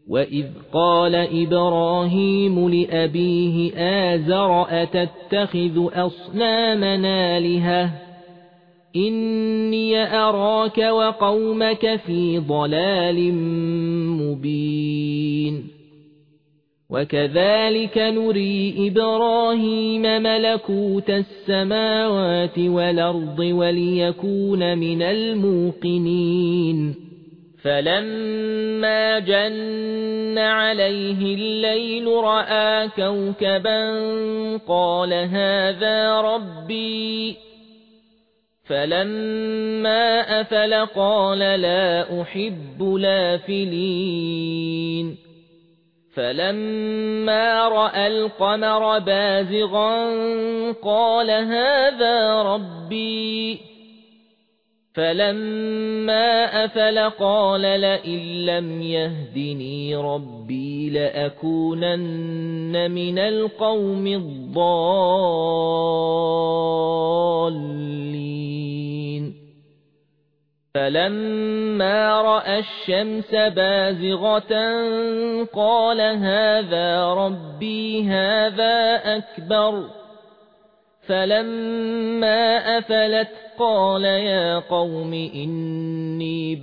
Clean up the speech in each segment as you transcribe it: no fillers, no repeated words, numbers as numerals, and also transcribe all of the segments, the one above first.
وَإِذْ قَالَ إِبْرَاهِيمُ لِأَبِيهِ آزَرَ أَتَتَّخِذُ أَصْنَامًا آلِهَةً إِنِّي أَرَاكَ وَقَوْمَكَ فِي ضَلَالٍ مُبِينٍ وَكَذَلِكَ نُرِي إِبْرَاهِيمَ مَلَكُوتَ السَّمَاوَاتِ وَالْأَرْضِ وَلِيَكُونَ مِنَ الْمُوقِنِينَ فَلَمَّا جَنَّ عَلَيْهِ اللَّيْلُ رَأَىٰ كَوْكَبًا قَالَ هَٰذَا رَبِّي فَلَمَّا أَفَلَ قَالَ لَا أُحِبُّ الْآفِلِينَ فَلَمَّا رَأَى الْقَمَرَ بَازِغًا قَالَ هَٰذَا رَبِّي فَلَمَّا أَفَلَ قَالَ لَئِن لَّمْ يَهْدِنِي رَبِّي لَأَكُونَنَّ مِنَ الْقَوْمِ الضَّالِّينَ فَلَمَّا رَأَى الشَّمْسَ بَازِغَةً قَالَ هَٰذَا رَبِّي هَٰذَا أَكْبَرُ فَلَمَّا أَفَلَتْ قَالَ يَا قَوْمِ إِنِّي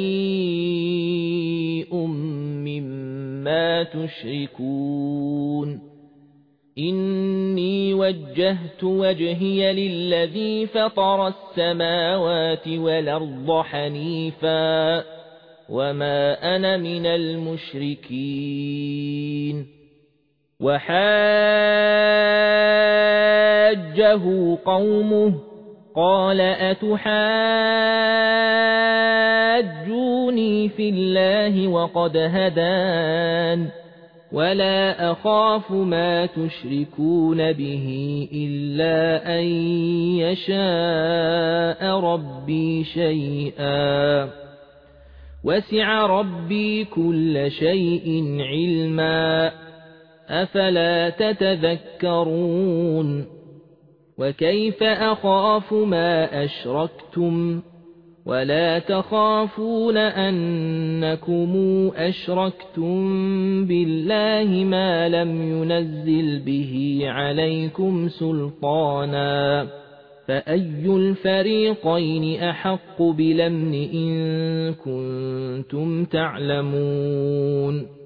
بَرِيءٌ مِّمَّا تُشْرِكُونَ إِنِّي وَجَّهْتُ وَجْهِيَ لِلَّذِي فَطَرَ السَّمَاوَاتِ وَالْأَرْضَ حَنِيفًا وَمَا أَنَا مِنَ الْمُشْرِكِينَ وَحَاجَّهُ قَوْمُهُ قَالَ أَتُحَاجُّونِي فِي اللَّهِ وَقَدْ هَدَانِ وَلَا أَخَافُ مَا تُشْرِكُونَ بِهِ إِلَّا أَن يَشَاءَ رَبِّي شَيْئًا وَسِعَ رَبِّي كُلَّ شَيْءٍ عِلْمًا أَفَلَا تَتَذَكَّرُونَ وَكَيْفَ أَخَافُ مَا أَشْرَكْتُمْ وَلَا تَخَافُونَ أَنَّكُمْ أَشْرَكْتُمْ بِاللَّهِ مَا لَمْ يُنَزِّلْ بِهِ عَلَيْكُمْ سُلْطَانًا فَأَيُّ الْفَرِيقَيْنِ أَحَقُّ بِالْأَمْنِ إِن كُنتُمْ تَعْلَمُونَ